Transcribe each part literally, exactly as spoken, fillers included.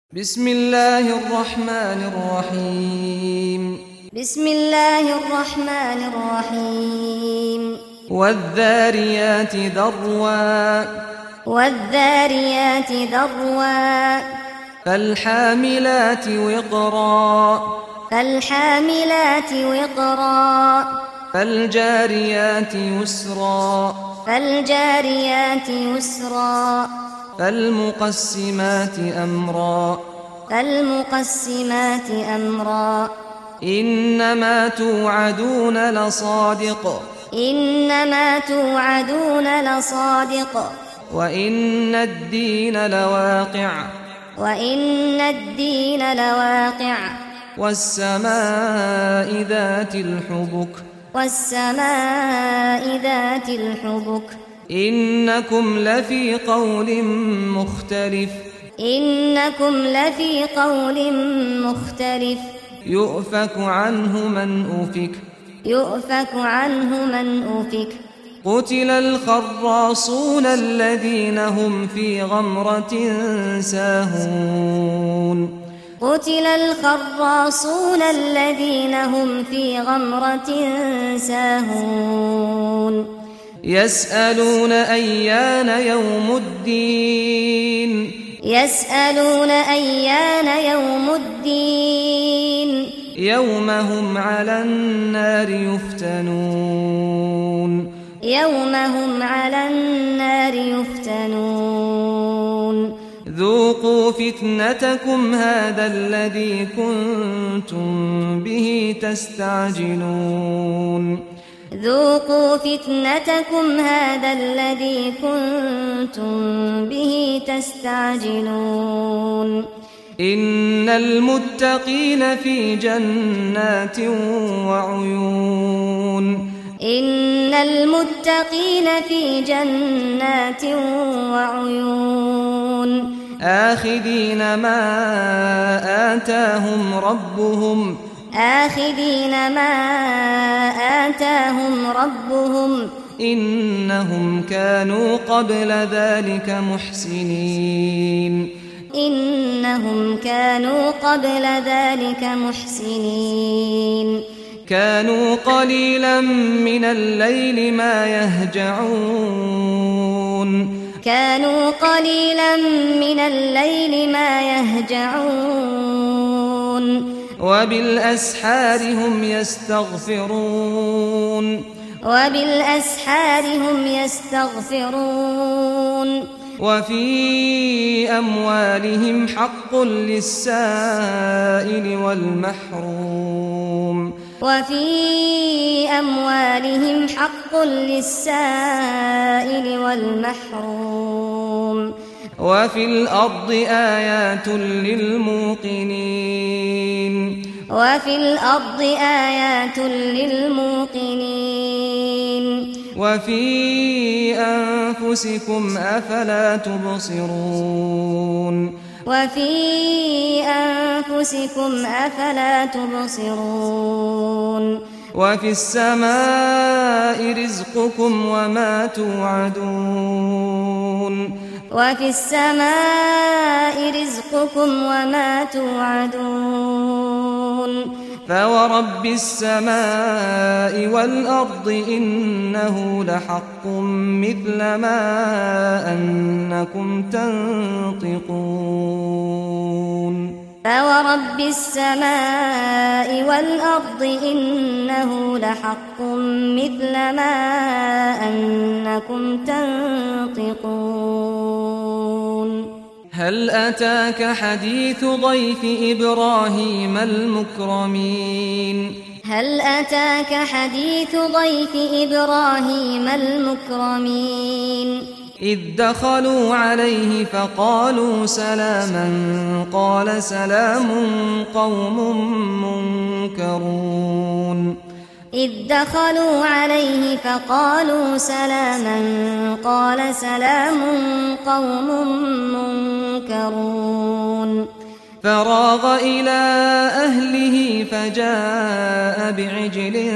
بسم الله الرحمن الرحيم بسم الله الرحمن الرحيم والذاريات ذروا والذاريات ذروا فالحاملات وقرا فالحاملات وقرا فالجاريات يسرا فالجاريات يسرا فالمقسمات أمرا فالمقسمات أمرا إنما توعدون لصادق إنما توعدون لصادق وإن الدين لواقع وإن الدين لواقع والسماء ذات الحبك والسماء ذات الحبك إنكم لفي قول مختلف إنكم لفي قول مختلف يؤفك عنه من أفك يؤفك عنه من أفك قتل الخراصون الذين هم في غمرة ساهون قتل الخراصون الذين هم في غمرة ساهون يسألون أيان يوم الدين يسألون أيان يوم الدين يوم هم على النار يفتنون يوم هم على النار يفتنون ذوقوا فتنتكم هذا الذي كنتم به تستعجلون ذوقوا فتنتكم هذا الذي كنتم به تستعجلون إن المتقين في جنات وعيون إن المتقين في جنات وعيون آخذين ما آتاهم ربهم آخذين ما آتاهم ربهم إنهم كانوا قبل ذلك محسنين إنهم كانوا قبل ذلك محسنين كانوا قليلا من الليل ما يهجعون كانوا قليلا من الليل ما يهجعون وبالأسحار هم يستغفرون وبالأسحار هم يستغفرون وفي أموالهم حق للسائل والمحروم وفي أموالهم حق للسائل والمحروم وفي الأرض آيات للموقنين وفي الأرض آيات للموقنين وفي أنفسكم أفلا تبصرون وفي أنفسكم أفلا تبصرون وفي السماء رزقكم وما توعدون وفي السماء رزقكم وما توعدون فورب السماء والأرض إنه لحق مثل ما أنكم تنطقون فورب السماء والأرض إنه لحق مثل ما أنكم تنطقون هل أتاك حديث ضيف إبراهيم المكرمين هل أتاك حديث ضيف إبراهيم المكرمين إذ دخلوا عليه فقالوا سلاما قال سلام قوم منكرون إذ دخلوا عليه فقالوا سلاما قال سلام قوم منكرون فراغ إلى أهله فجاء بعجل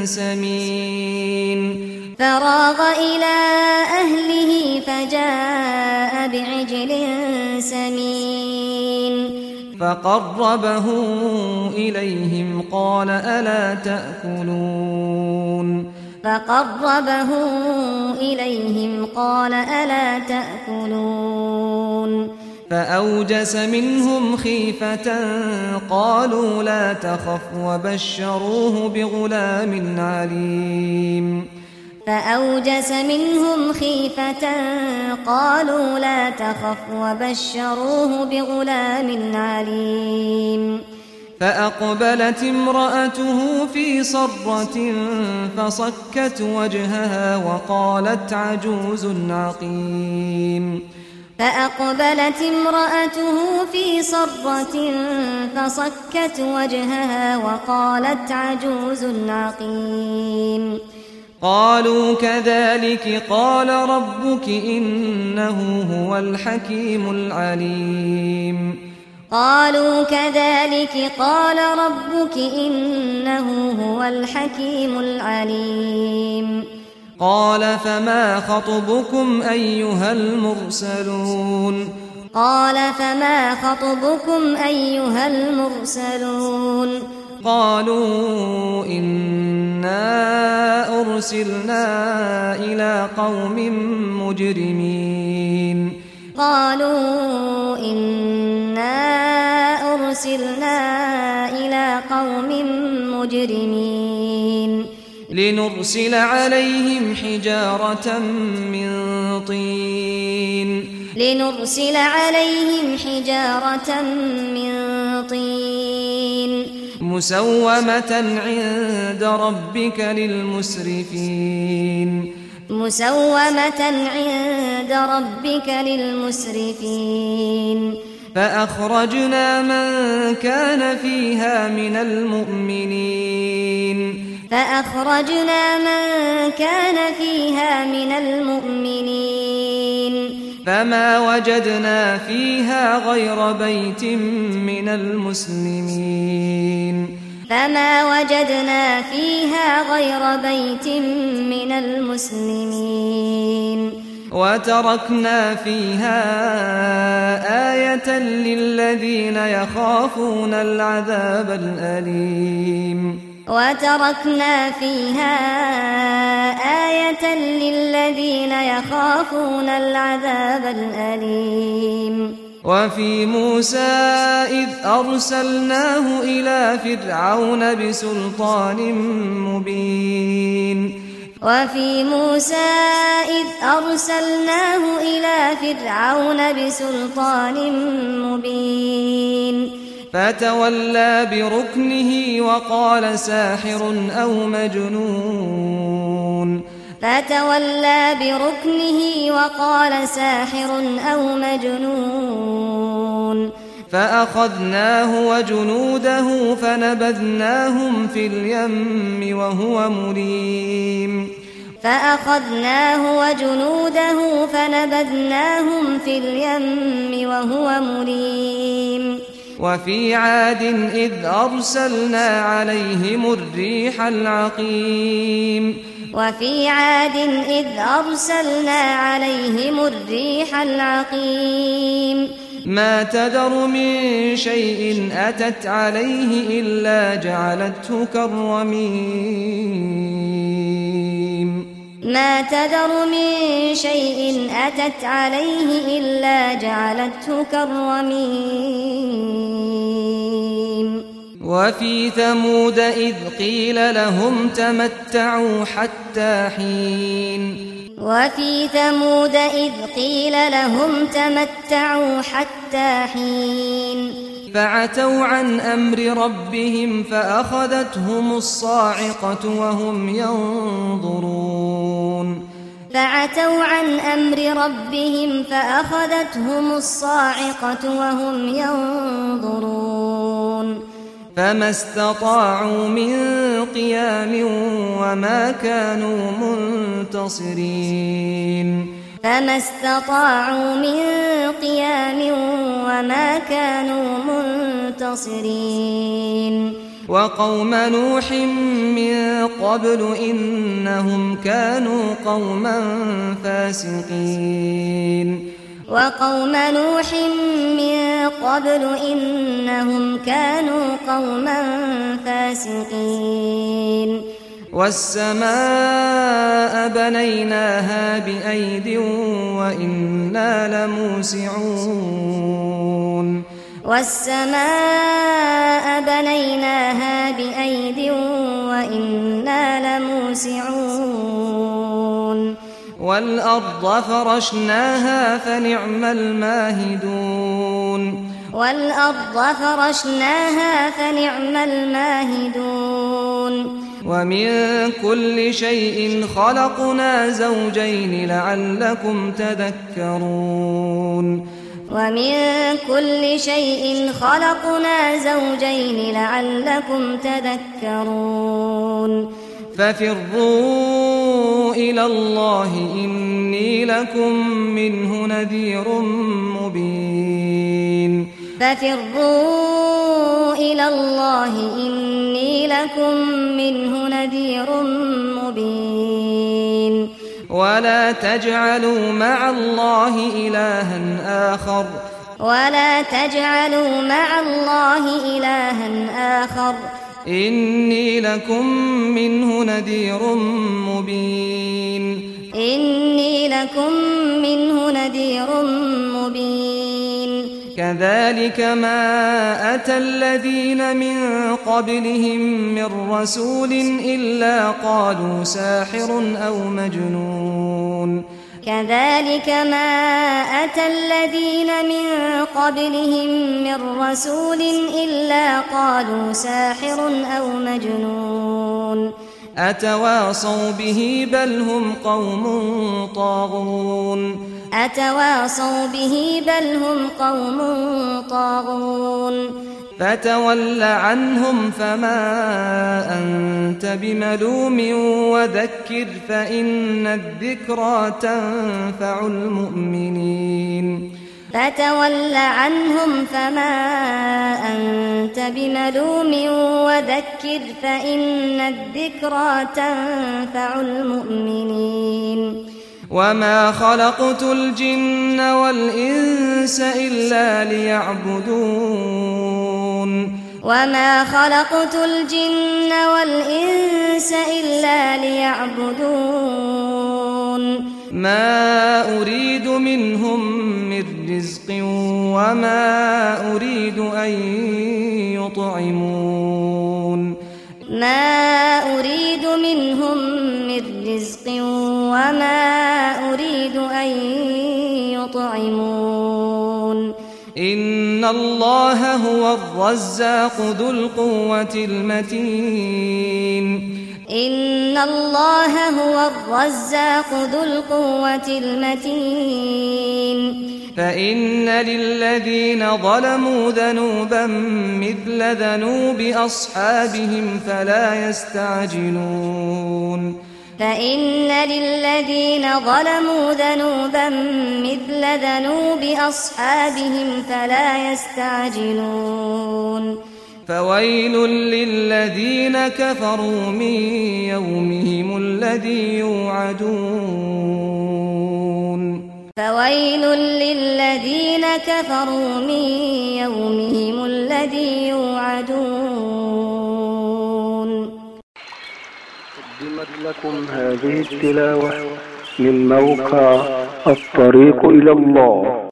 سمين فراغ إلى أهله فجاء بعجل سمين فقربه إليهم قال ألا تأكلون فقربه إليهم قال ألا تأكلون فأوجس منهم خيفة قالوا لا تخف وبشروه بغلام عليم فأوجس منهم خيفة قالوا لا تخف وبشروه بغلام عليم فأقبلت امرأته في صرة فصكت وجهها وقالت عجوز عقيم فأقبلت امرأته في صرة فصكت وجهها وقالت عجوز عقيم قالوا كذلك قال ربك إنه هو الحكيم العليم قالوا كذلك قال ربك إنه هو الحكيم العليم قال فما خطبكم أيها المرسلون قال فما خطبكم أيها المرسلون قالوا إنا أرسلنا إلى قوم مجرمين قالوا إنا أرسلنا إلى قوم مجرمين لنرسل عليهم حجارة من طين لنرسل عليهم حجارة من طين مسومة عند ربك للمسرفين مسومة عند ربك للمسرفين فأخرجنا من كان فيها من المؤمنين فأخرجنا من كان فيها من المؤمنين فما وجدنا فيها غير بيت من المسلمين فما وجدنا فيها غير بيت من المسلمين وتركنا فيها آية للذين يخافون العذاب الأليم وتركنا فيها آية للذين يخافون العذاب الأليم وفي موسى إذ أرسلناه إلى فرعون بسلطان مبين وفي موسى إذ أرسلناه إلى فرعون بسلطان مبين فتولى بركنه وقال ساحر أو مجنون فتولى بركنه وقال ساحر أو مجنون فأخذناه وجنوده فنبذناهم في اليم وهو مليم فأخذناه وجنوده فنبذناهم في اليم وهو مليم وفي عاد إذ أرسلنا عليهم الريح العقيم وفي عاد إذ أرسلنا عليهم الريح العقيم ما تذر من شيء أتت عليه إلا جعلته كالرميم ما تذر من شيء أتت عليه إلا جعلته كالرميم وفي ثمود إذ قيل لهم تمتعوا حتى حين وفي ثمود إذ قيل لهم تمتعوا حتى حين فعتوا عن أمر ربهم فأخذتهم الصاعقة وهم ينظرون فعتوا عن أمر ربهم فأخذتهم الصاعقة وهم ينظرون فما استطاعوا من قيام وما كانوا منتصرين فما استطاعوا من قيام وما كانوا منتصرين وقوم نوح من قبل إنهم كانوا قوما فاسقين وقوم نوح من قبل إنهم كانوا قوما فاسقين والسماء بنيناها بأيد وإنا لموسعون والسماء بنيناها بأيد وإنا لموسعون والأرض فرشناها فنعم الماهدون والأرض فرشناها فنعم الماهدون ومن كل شيء خلقنا زوجين لعلكم تذكرون ومن كل شيء خلقنا زوجين لعلكم تذكرون ففروا إلى الله إني لكم منه نذير مبين ففروا إلى الله إني لكم منه نذير مبين ولا تجعلوا مع الله إلها آخر ولا تجعلوا مع الله إلها آخر إني لكم منه نذير مبين إني لكم منه نذير مبين كذلك ما أتى الذين من قبلهم من رسول إلا قالوا ساحر أو مجنون كذلك ما أتى الذين من قبلهم من رسول إلا قالوا ساحر أو مجنون أتواصوا به بل هم قوم طاغون أتواصوا به بل هم قوم طاغون فتول عنهم فما أنت بملوم وذكر فإن الذكرى تنفع المؤمنين فتول عنهم فما أنت بملوم وذكر فإن الذكرى تنفع المؤمنين وما خلقت الجن والإنس إلا ليعبدون وما خلقت الجن والإنس إلا ليعبدون ما أريد منهم من رزق وما أريد أن يطعمون ما أريد منهم من رزق وما أريد أن يطعمون إن الله هو الرزاق ذو القوة المتين إن الله هو الرزاق ذو القوة المتين فإن للذين ظلموا ذنوبا مثل ذنوب أصحابهم فلا يستعجلون فإن للذين ظلموا ذنوبا مثل ذنوب أصحابهم فلا يستعجلون فويل للذين كفروا من يومهم الذي يوعدون فويل للذين كفروا من يومهم الذي يوعدون. قدمت لكم هذه التلاوة من موقع الطريق إلى الله.